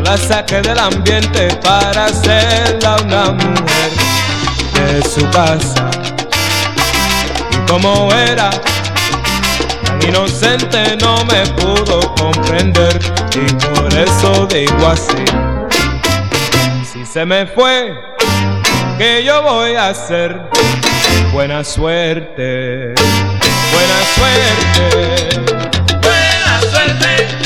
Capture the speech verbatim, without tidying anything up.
la saqué del ambiente para hacerla una mujer de su casa. Y como era tan inocente no me pudo comprender, y por eso digo así: si se me fue, ¿qué yo voy a hacer? Buena suerte, buena suerte, buena suerte.